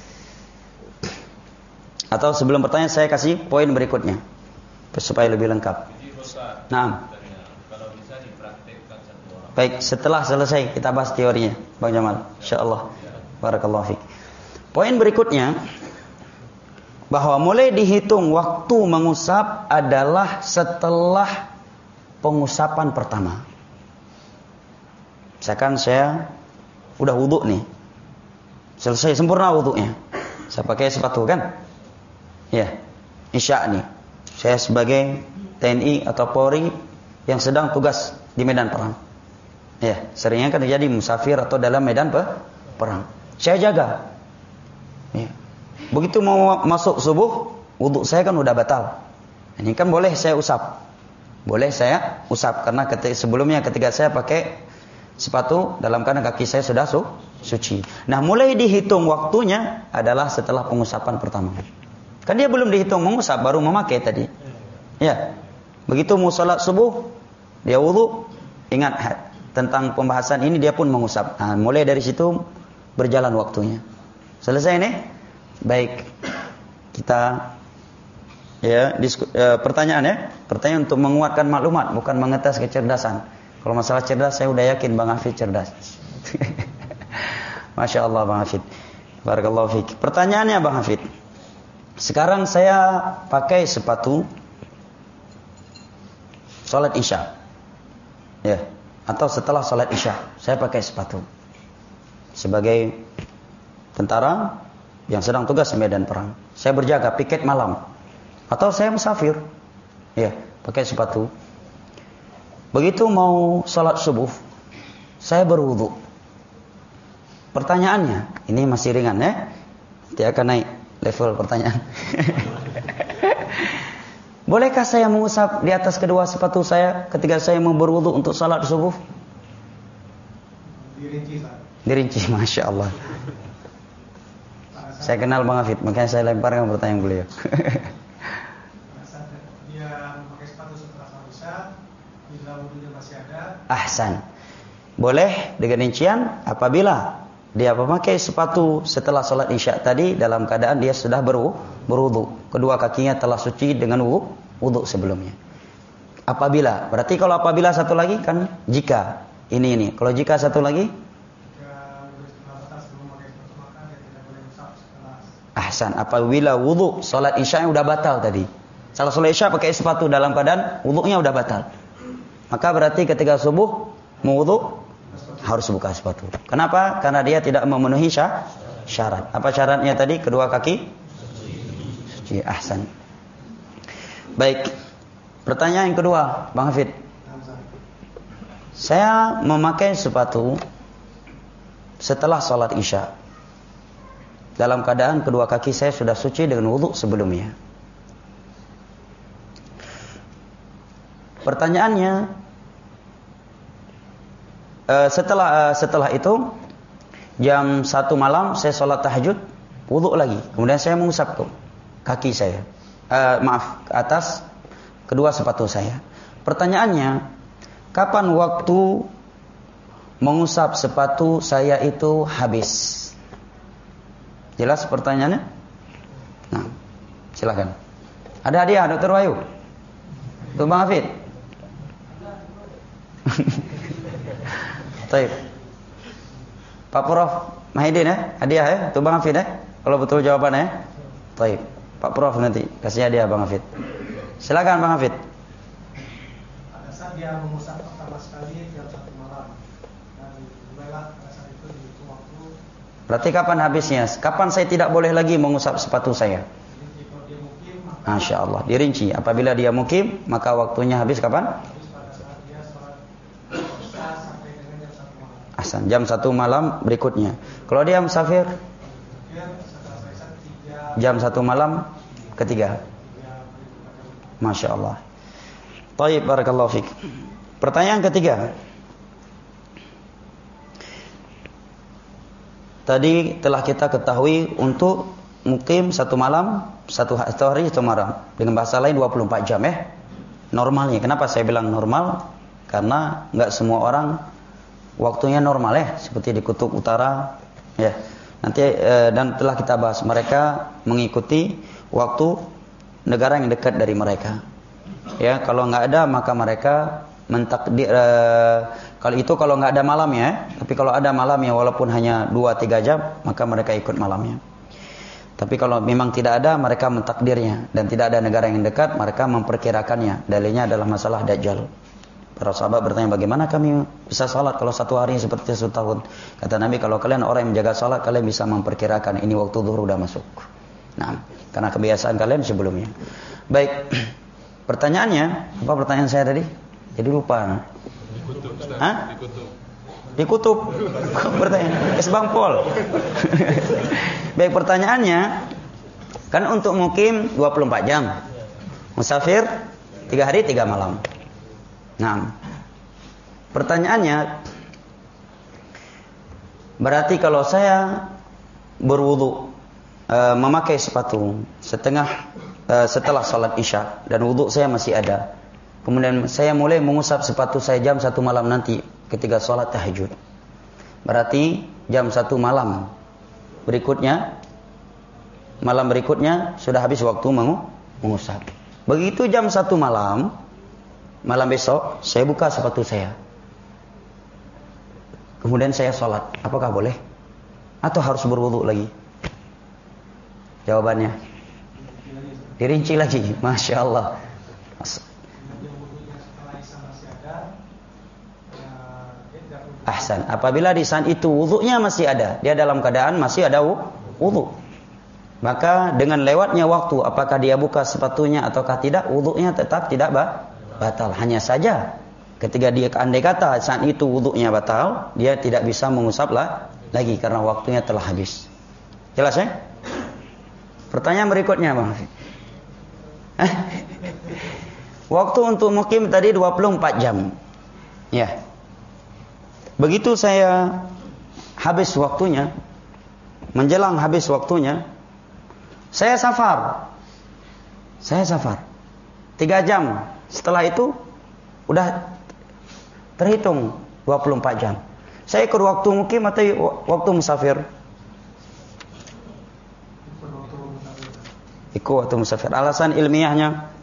Atau sebelum pertanyaan saya kasih poin berikutnya supaya lebih lengkap. Nah. Baik, setelah selesai kita bahas teorinya, Bang Jamal. Insyaallah. Barakallahu fiik. Poin berikutnya, bahwa mulai dihitung waktu mengusap adalah setelah pengusapan pertama. Misalkan saya udah wudu nih, selesai sempurna wudunya, saya pakai sepatu kan, ya, isya nih, saya sebagai T N I atau Polri yang sedang tugas di medan perang, ya, seringnya kan terjadi musafir atau dalam medan perang, saya jaga, ya. Begitu mau masuk subuh, wudu saya kan udah batal. Ini kan boleh saya usap. Boleh saya usap karena ketika, sebelumnya ketika saya pakai sepatu dalam keadaan kaki saya sudah su, suci. Nah, mulai dihitung waktunya adalah setelah pengusapan pertama. Kan dia belum dihitung mengusap, baru memakai tadi. Ya. Begitu mau salat subuh, dia wudu, ingat tentang pembahasan ini dia pun mengusap. Nah, mulai dari situ berjalan waktunya. Selesai nih? Baik, kita ya disku, e, pertanyaan ya, pertanyaan untuk menguatkan maklumat, bukan mengetes kecerdasan. Kalau masalah cerdas, saya udah yakin Bang Hafid cerdas. Masya Allah Bang Hafid. Barakallahu fiik. Pertanyaannya Bang Hafid, sekarang saya pakai sepatu sholat isya, ya, atau setelah sholat isya, saya pakai sepatu sebagai tentara yang sedang tugas di medan perang. Saya berjaga piket malam, atau saya musafir, ya, pakai sepatu. Begitu mau salat subuh, saya berwudu. Pertanyaannya, ini masih ringan ya, dia akan naik level pertanyaan. Bolehkah saya mengusap di atas kedua sepatu saya ketika saya mau berwudu untuk salat subuh? Dirinci, Dirinci, masya Allah. Saya kenal Bang Hafid, makanya saya lemparkan pertanyaan beliau. Dia memakai sepatu setelah salat isya, bila wudunya masih ada. Ahsan. Boleh dengan rincian apabila dia memakai sepatu setelah salat isya tadi dalam keadaan dia sudah berwudu, kedua kakinya telah suci dengan wudu sebelumnya. Apabila, berarti kalau apabila satu lagi kan jika ini ini. Kalau jika satu lagi, ahsan, apabila wudu salat isya yang udah batal tadi. Salah salat isya pakai sepatu dalam keadaan wudunya udah batal. Maka berarti ketika subuh mau wudu harus buka sepatu. Kenapa? Karena dia tidak memenuhi syarat. Apa syaratnya tadi? Kedua kaki suci. Ahsan. Baik. Pertanyaan yang kedua, Bang Hafid. Saya memakai sepatu setelah sholat isya. Dalam keadaan kedua kaki saya sudah suci dengan wudhu sebelumnya. Pertanyaannya, uh, setelah uh, setelah itu jam satu malam saya sholat tahajud, wudhu lagi. Kemudian saya mengusap kaki saya, uh, maaf, ke atas kedua sepatu saya. Pertanyaannya, kapan waktu mengusap sepatu saya itu habis? Jelas pertanyaannya? Nah, silakan. Ada hadiah, Dokter Wahyu? Tuh Bang Hafid. Baik. Pak Prof Mahidin ya, hadiah ya, tuh Bang Hafid ya. Kalau betul jawabannya ya. Baik. Pak Prof nanti kasih hadiah Bang Hafid. Silakan Bang Hafid. Pada saat dia mengusap pertama sekali jam satu malam dan mulailah pada saat itu dihitung waktu. Berarti kapan habisnya? Kapan saya tidak boleh lagi mengusap sepatu saya? Jika dia mukim, maka Masya Allah, dirinci. Apabila dia mukim, maka waktunya habis kapan? habis pada saat dia sholat isya sampai dengan jam satu malam. Ahsan, jam satu malam berikutnya. Kalau dia musafir, Kemudian setelah selesai tiga jam satu malam ketiga. Masya Allah. Taib, barakallahu fiik. Pertanyaan ketiga. Tadi telah kita ketahui untuk mukim satu malam, satu hari, satu malam. Dengan bahasa lain dua puluh empat jam ya. Normalnya. Kenapa saya bilang normal? Karena nggak semua orang waktunya normal ya. Seperti di kutub utara ya. Nanti eh, dan telah kita bahas mereka mengikuti waktu negara yang dekat dari mereka. Ya, kalau nggak ada maka mereka mentakdir. Eh, kalau itu kalau nggak ada malamnya, tapi kalau ada malamnya walaupun hanya dua tiga jam, maka mereka ikut malamnya. Tapi kalau memang tidak ada, mereka mentakdirnya dan tidak ada negara yang dekat, mereka memperkirakannya. Dalilnya adalah masalah Dajjal. Para sahabat bertanya, bagaimana kami bisa salat kalau satu hari seperti satu tahun? Kata Nabi, kalau kalian orang yang menjaga salat, kalian bisa memperkirakan ini waktu zuhur sudah masuk. Nah, karena kebiasaan kalian sebelumnya. Baik, pertanyaannya, apa pertanyaan saya tadi? Jadi lupa. Dikutub, Ustaz. Hah? Dikutub. Di kutub. Pertanyaan es Bang Pol. Baik, pertanyaannya, kan untuk mukim dua puluh empat jam. Musafir tiga hari tiga malam. Nah, pertanyaannya, berarti kalau saya berwudu, e, memakai sepatu setengah e, setelah sholat isya dan wudu saya masih ada, kemudian saya mulai mengusap sepatu saya jam satu malam nanti ketika sholat tahajud, berarti jam satu malam berikutnya, malam berikutnya sudah habis waktu mengusap. Begitu jam satu malam, malam besok saya buka sepatu saya, kemudian saya sholat, apakah boleh? Atau harus berwudu lagi? Jawabannya dirinci lagi. Masya Allah. Ahsan. Apabila di saat itu wudunya masih ada, dia dalam keadaan masih ada wudu, maka dengan lewatnya waktu, apakah dia buka sepatunya ataukah tidak, wudunya tetap tidak batal. Hanya saja ketika dia andai kata saat itu wudunya batal, dia tidak bisa mengusap lah lagi karena waktunya telah habis. Jelas ya? Pertanyaan berikutnya, Bang. Waktu untuk mukim tadi dua puluh empat jam. Ya. Begitu saya habis waktunya, menjelang habis waktunya, saya safar. Saya safar. Tiga jam. Setelah itu, udah terhitung dua puluh empat jam. Saya ikut waktu mukim atau waktu musafir? Ikut waktu musafir. Alasan ilmiahnya?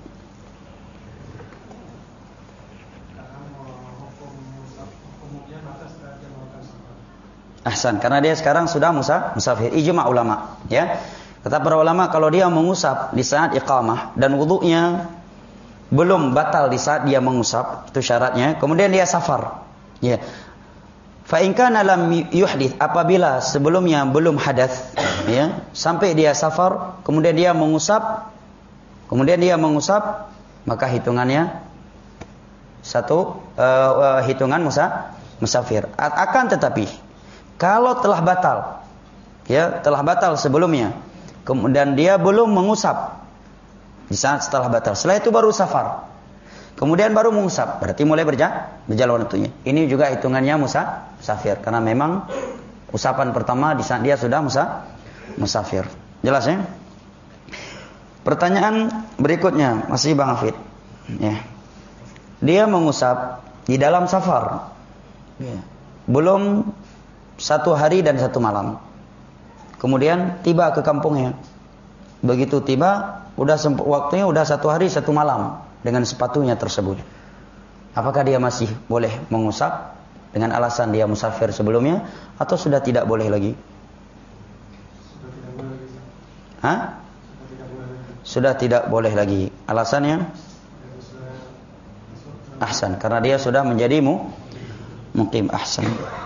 Ahsan, karena dia sekarang sudah musa, musafir. Ijma' ulama, ya. Kata para ulama, kalau dia mengusap di saat iqamah dan wudunya belum batal di saat dia mengusap, itu syaratnya. Kemudian dia safar, ya. Fa in kana lam yuhdits, apabila sebelumnya belum hadas, ya, sampai dia safar, kemudian dia mengusap, kemudian dia mengusap, maka hitungannya satu uh, uh, hitungan musa, musafir. Akan tetapi Kalau telah batal, ya telah batal sebelumnya, kemudian dia belum mengusap di saat setelah batal. Setelah itu baru safar, kemudian baru mengusap, berarti mulai berjalan, berjalan waktunya. Ini juga hitungannya musa, musafir, karena memang usapan pertama di saat dia sudah musa, musafir. Jelas ya? Pertanyaan berikutnya masih Bang Hafid. Ya. Dia mengusap di dalam safar, ya. Belum satu hari dan satu malam. Kemudian tiba ke kampungnya. Begitu tiba, udah semp- waktunya udah satu hari satu malam dengan sepatunya tersebut. Apakah dia masih boleh mengusap dengan alasan dia musafir sebelumnya, atau sudah tidak boleh lagi? Sudah tidak boleh lagi. Hah? Sudah tidak boleh lagi. Sudah tidak boleh lagi. Alasannya? Ahsan, karena dia sudah menjadi mu, mukim. Ahsan.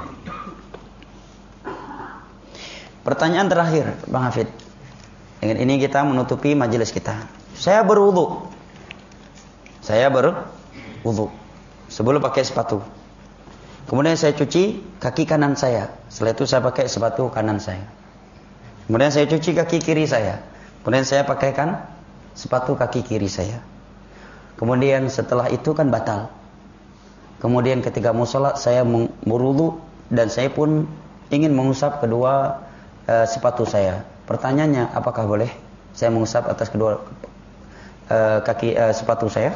Pertanyaan terakhir, Bang Hafid. Dengan ini kita menutupi majelis kita. Saya berwudu. Saya berwudu. Sebelum pakai sepatu. Kemudian saya cuci kaki kanan saya. Setelah itu saya pakai sepatu kanan saya. Kemudian saya cuci kaki kiri saya. Kemudian saya pakaikan sepatu kaki kiri saya. Kemudian setelah itu kan batal. Kemudian ketika mau sholat saya berwudu dan saya pun ingin mengusap kedua Uh, sepatu saya. Pertanyaannya, apakah boleh saya mengusap atas kedua uh, kaki uh, sepatu saya?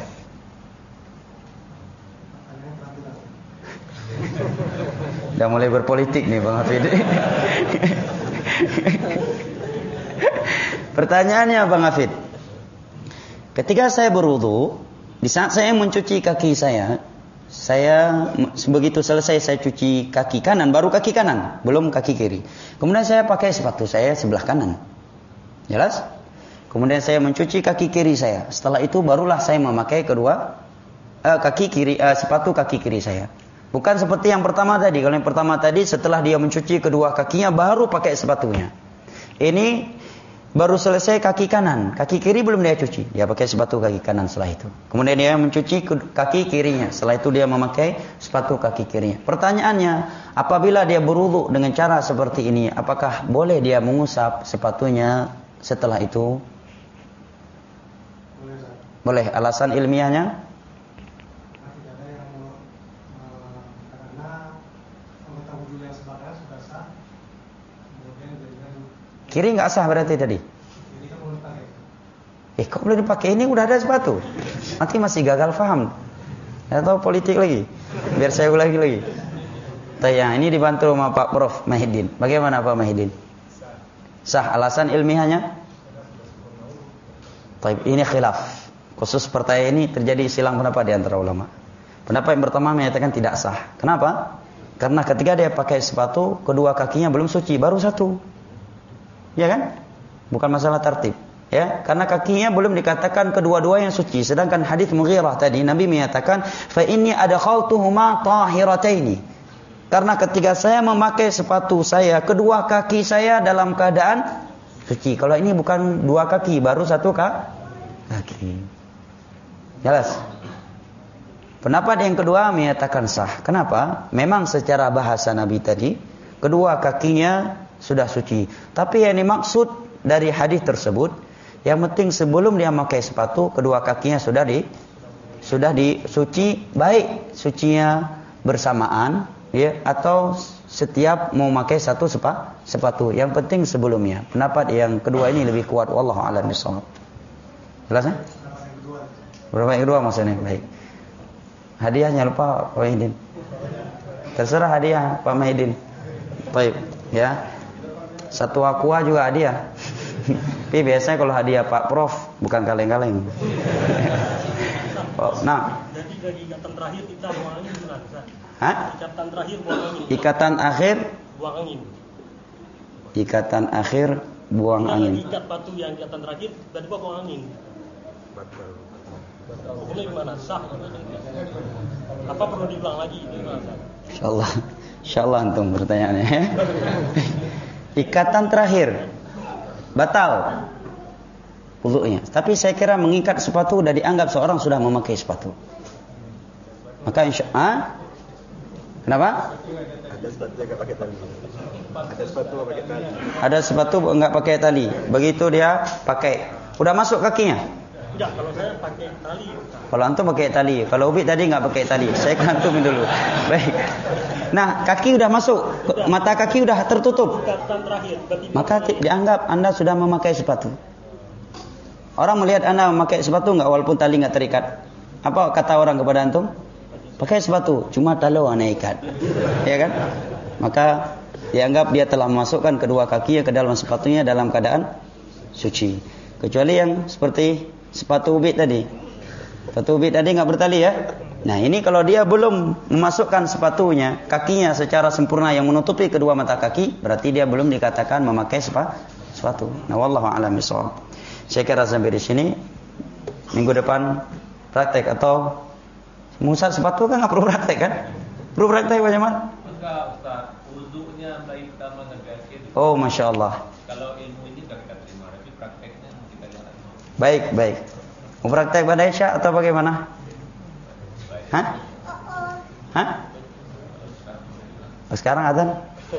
Udah mulai berpolitik nih Bang Hafid. Pertanyaannya Bang Hafid, ketika saya berwudu, di saat saya mencuci kaki saya, saya begitu selesai saya cuci kaki kanan, baru kaki kanan, belum kaki kiri. Kemudian saya pakai sepatu saya sebelah kanan. Jelas? Kemudian saya mencuci kaki kiri saya. Setelah itu barulah saya memakai kedua eh, kaki kiri eh, sepatu kaki kiri saya. Bukan seperti yang pertama tadi. Kalau yang pertama tadi setelah dia mencuci kedua kakinya baru pakai sepatunya. Ini baru selesai kaki kanan, kaki kiri belum dia cuci. Dia pakai sepatu kaki kanan setelah itu. Kemudian dia mencuci kaki kirinya. Setelah itu dia memakai sepatu kaki kirinya. Pertanyaannya, apabila dia berwudu dengan cara seperti ini, apakah boleh dia mengusap sepatunya setelah itu? Boleh. Boleh. Alasan ilmiahnya? Tidak ada yang karena anggota wudu yang sebelahnya sudah sah. Kemudian dengan Kiri nggak sah berarti tadi. ini kan boleh dipakai. Eh, kok boleh dipakai? Ini udah ada sepatu. Nanti masih gagal paham. Atau politik lagi. Biar saya ulangi lagi. Tayang ini dibantu sama Pak Prof Mahidin. Bagaimana Pak Mahidin? Sah. Alasan ilmiahnya? Taib, ini khilaf. Khusus pertanyaan ini terjadi silang pendapat di antara ulama. Pendapat yang pertama menyatakan tidak sah. Kenapa? Karena ketika dia pakai sepatu, kedua kakinya belum suci, baru satu. Ya kan? Bukan masalah tertib. Ya, karena kakinya belum dikatakan kedua-dua yang suci. Sedangkan hadis Mughirah tadi Nabi menyatakan, "Fa inni adkhaltuhuma tahirataini." Karena ketika saya memakai sepatu saya, kedua kaki saya dalam keadaan suci. Kalau ini bukan dua kaki, baru satu kaki. Jelas? Pendapat yang kedua menyatakan sah. Kenapa? Memang secara bahasa Nabi tadi, kedua kakinya sudah suci. Tapi yang dimaksud dari hadis tersebut, yang penting sebelum dia memakai sepatu, kedua kakinya sudah di sudah disuci, baik sucinya bersamaan, ya, atau setiap mau memakai satu sepa, sepatu. Yang penting sebelumnya. Pendapat yang kedua ini lebih kuat. Wallahu a'lam bishawab. Jelas kan? Berapa yang kedua maksudnya? Baik. Hadiahnya lupa Pak Mahidin. Terserah hadiah Pak Mahidin. Baik, ya. Satu aqua juga hadiah. Tapi biasanya kalau hadiah Pak Prof bukan kaleng-kaleng. Oh, nah. Jadi dari ikatan terakhir kita buang angin gimana? Hah? Ikatan terakhir buang angin. Ikatan akhir Buang angin. Ikatan akhir buang Kita angin. lagi ikat batu yang ikatan terakhir tiba-tiba buang angin. Batal. Hukumnya gimana? Sah? Apa perlu diulang lagi? Insyaallah. Insyaallah antum pertanyaannya. Ikatan terakhir batal wudunya. Tapi saya kira mengikat sepatu sudah dianggap seorang sudah memakai sepatu. Maka insya Allah, Kenapa? Ada sepatu yang enggak pakai tali. Ada sepatu yang pakai tali. Ada sepatu enggak pakai tali. Begitu dia pakai, udah masuk kakinya? Tidak, kalau saya pakai tali. Kalau antum pakai tali, kalau Ubid tadi enggak pakai tali. Saya kantumin dulu. Baik. Nah, kaki udah masuk, mata kaki udah tertutup. Ikatan terakhir. Berarti Maka dianggap Anda sudah memakai sepatu. Orang melihat Anda memakai sepatu enggak walaupun tali enggak terikat. Apa kata orang kepada antum? Pakai sepatu, cuma tali ana ikat. Ya kan? Maka dianggap dia telah memasukkan kedua kakinya ke dalam sepatunya dalam keadaan suci. Kecuali yang seperti sepatu Ubid tadi. Sepatu Ubid tadi enggak bertali ya. Nah, ini kalau dia belum memasukkan sepatunya, kakinya secara sempurna yang menutupi kedua mata kaki, berarti dia belum dikatakan memakai sepatu. Nah, wallahu a'lam bishawab. Saya kira sampai di sini. Minggu depan praktek atau musat sepatu kan enggak perlu praktek kan? Perlu praktek Pak Jamal? Enggak, Ustaz. Wudunya baik pertama negatif. Oh, Masya Allah. Kalau ilmu ini enggak kita terima, tapi prakteknya kita jalan. Baik, baik. Mau praktek pada Isya atau bagaimana? Hah? Hah? Oh, sekarang azan?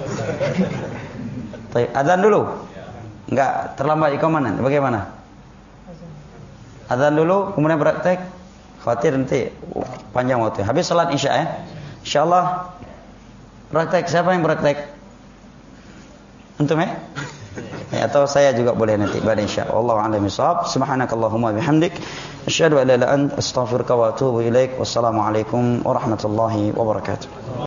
Azan dulu? Enggak, terlambat iqamah nanti. Bagaimana? Azan dulu, kemudian praktek. Khawatir nanti panjang waktu. Habis salat Isya ya. Insyaallah praktek. Siapa yang praktek? Antum ya? Ya, atau saya juga boleh nanti pada Isya. Wallahu a'lam bishawab. Subhanakallahumma bihamdik asyhadu an la ilaha illa anta astaghfiruka wa atubu ilaik. Wassalamualaikum warahmatullahi wabarakatuh.